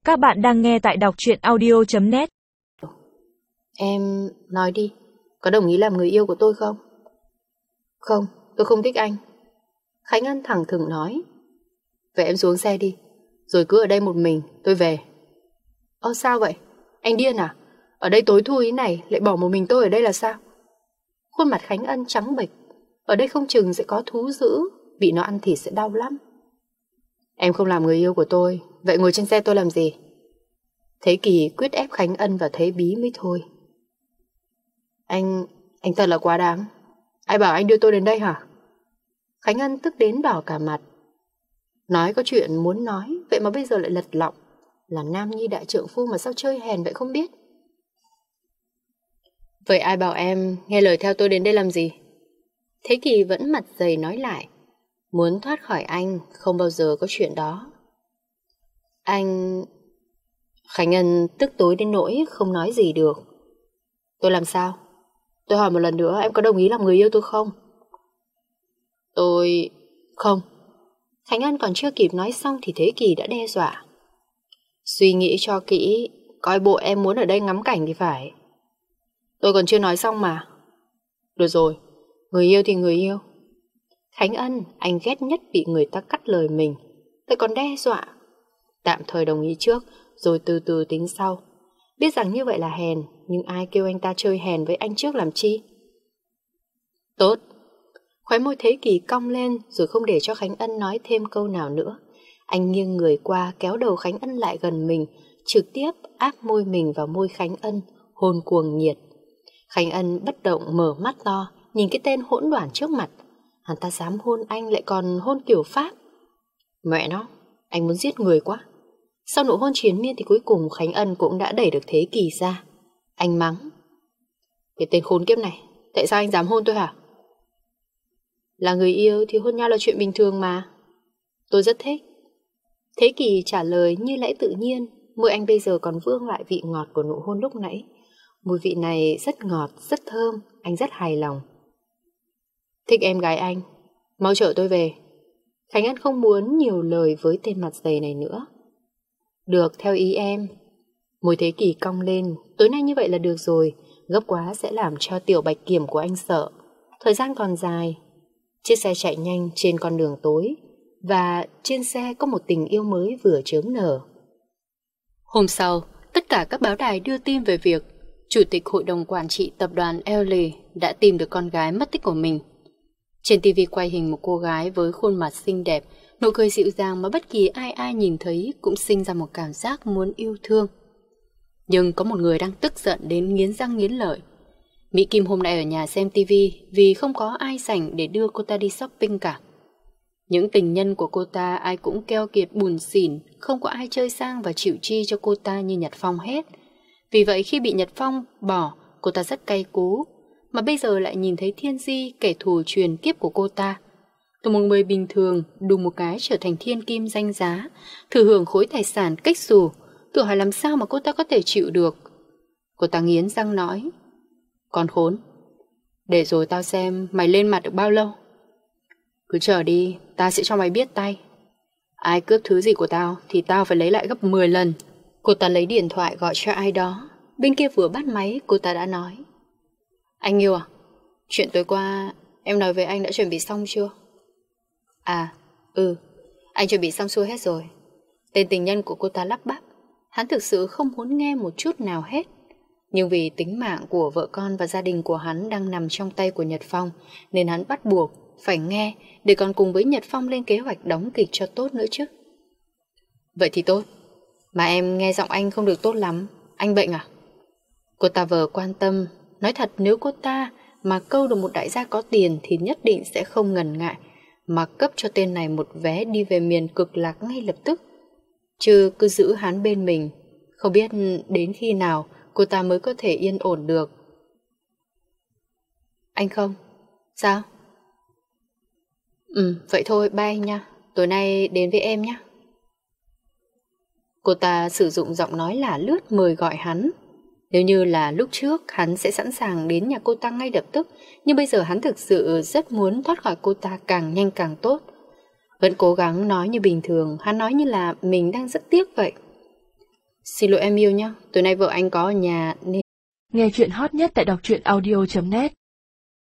Các bạn đang nghe tại đọc truyện audio.net. Em nói đi, có đồng ý làm người yêu của tôi không? Không, tôi không thích anh. Khánh Ân thẳng thừng nói. Vậy em xuống xe đi, rồi cứ ở đây một mình, tôi về. Ơ sao vậy? Anh điên à? Ở đây tối thui thế này, lại bỏ một mình tôi ở đây là sao? Khuôn mặt Khánh Ân trắng bệch. Ở đây không chừng sẽ có thú dữ, bị nó ăn thịt sẽ đau lắm. Em không làm người yêu của tôi, vậy ngồi trên xe tôi làm gì? Thế Kỳ quyết ép Khánh Ân vào thế bí mới thôi. Anh thật là quá đáng. Ai bảo anh đưa tôi đến đây hả? Khánh Ân tức đến đỏ cả mặt. Nói có chuyện muốn nói, vậy mà bây giờ lại lật lọng. Là nam nhi đại trượng phu mà sao chơi hèn vậy không biết. Vậy ai bảo em nghe lời theo tôi đến đây làm gì? Thế Kỳ vẫn mặt dày nói lại. Muốn thoát khỏi anh, không bao giờ có chuyện đó. Anh... Khánh Ân tức tối đến nỗi không nói gì được. Tôi làm sao? Tôi hỏi một lần nữa, em có đồng ý làm người yêu tôi không? Tôi... Không. Khánh Ân còn chưa kịp nói xong thì Thế Kỳ đã đe dọa. Suy nghĩ cho kỹ, coi bộ em muốn ở đây ngắm cảnh thì phải. Tôi còn chưa nói xong mà. Được rồi, người yêu thì người yêu. Khánh Ân, anh ghét nhất bị người ta cắt lời mình, lại còn đe dọa. Tạm thời đồng ý trước, rồi từ từ tính sau. Biết rằng như vậy là hèn, nhưng ai kêu anh ta chơi hèn với anh trước làm chi? Tốt. Khóe môi Thế Kỳ cong lên, rồi không để cho Khánh Ân nói thêm câu nào nữa. Anh nghiêng người qua, kéo đầu Khánh Ân lại gần mình, trực tiếp áp môi mình vào môi Khánh Ân, hôn cuồng nhiệt. Khánh Ân bất động mở mắt to, nhìn cái tên hỗn đoản trước mặt. Hắn ta dám hôn anh lại còn hôn kiểu Pháp. Mẹ nó, anh muốn giết người quá. Sau nụ hôn triền miên thì cuối cùng Khánh Ân cũng đã đẩy được Thế Kỳ ra. Anh mắng. Cái tên khốn kiếp này, tại sao anh dám hôn tôi hả? Là người yêu thì hôn nhau là chuyện bình thường mà. Tôi rất thích. Thế Kỳ trả lời như lẽ tự nhiên. Môi anh bây giờ còn vương lại vị ngọt của nụ hôn lúc nãy. Mùi vị này rất ngọt, rất thơm. Anh rất hài lòng. Thích em gái anh, mau chở tôi về. Khánh Ân không muốn nhiều lời với tên mặt dày này nữa. Được, theo ý em. Môi Thế Kỳ cong lên. Tối nay như vậy là được rồi. Gấp quá sẽ làm cho tiểu bạch kiểm của anh sợ. Thời gian còn dài. Chiếc xe chạy nhanh trên con đường tối. Và trên xe có một tình yêu mới vừa chớm nở. Hôm sau, tất cả các báo đài đưa tin về việc Chủ tịch Hội đồng Quản trị Tập đoàn Ellie đã tìm được con gái mất tích của mình. Trên TV quay hình một cô gái với khuôn mặt xinh đẹp, nụ cười dịu dàng mà bất kỳ ai nhìn thấy cũng sinh ra một cảm giác muốn yêu thương. Nhưng có một người đang tức giận đến nghiến răng nghiến lợi. Mỹ Kim hôm nay ở nhà xem TV vì không có ai rảnh để đưa cô ta đi shopping cả. Những tình nhân của cô ta ai cũng keo kiệt buồn xỉn, không có ai chơi sang và chịu chi cho cô ta như Nhật Phong hết. Vì vậy khi bị Nhật Phong bỏ, cô ta rất cay cú. Mà bây giờ lại nhìn thấy Thiên Di, kẻ thù truyền kiếp của cô ta. Từ một người bình thường, đùng một cái trở thành thiên kim danh giá, thừa hưởng khối tài sản cách xù, tự hỏi làm sao mà cô ta có thể chịu được. Cô ta nghiến răng nói, con khốn, để rồi tao xem mày lên mặt được bao lâu. Cứ chờ đi, ta sẽ cho mày biết tay. Ai cướp thứ gì của tao thì tao phải lấy lại gấp 10 lần. Cô ta lấy điện thoại gọi cho ai đó. Bên kia vừa bắt máy, cô ta đã nói, anh yêu à? Chuyện tối qua em nói với anh đã chuẩn bị xong chưa? À, anh chuẩn bị xong xuôi hết rồi. Tên tình nhân của cô ta lắp bắp. Hắn thực sự không muốn nghe một chút nào hết. Nhưng vì tính mạng của vợ con và gia đình của hắn đang nằm trong tay của Nhật Phong, nên hắn bắt buộc phải nghe để còn cùng với Nhật Phong lên kế hoạch đóng kịch cho tốt nữa chứ. Vậy thì tốt. Mà em nghe giọng anh không được tốt lắm. Anh bệnh à? Cô ta vờ quan tâm. Nói thật, nếu cô ta mà câu được một đại gia có tiền thì nhất định sẽ không ngần ngại mà cấp cho tên này một vé đi về miền cực lạc ngay lập tức. Chứ cứ giữ hắn bên mình, không biết đến khi nào cô ta mới có thể yên ổn được. Anh không? Sao? Vậy thôi, bye anh nha. Tối nay đến với em nhé. Cô ta sử dụng giọng nói lả lướt mời gọi hắn. Nếu như là lúc trước, hắn sẽ sẵn sàng đến nhà cô ta ngay lập tức, nhưng bây giờ hắn thực sự rất muốn thoát khỏi cô ta càng nhanh càng tốt. Vẫn cố gắng nói như bình thường, hắn nói như là mình đang rất tiếc vậy. Xin lỗi em yêu nhé, tối nay vợ anh có ở nhà nên... Nghe chuyện hot nhất tại đọc truyện audio.net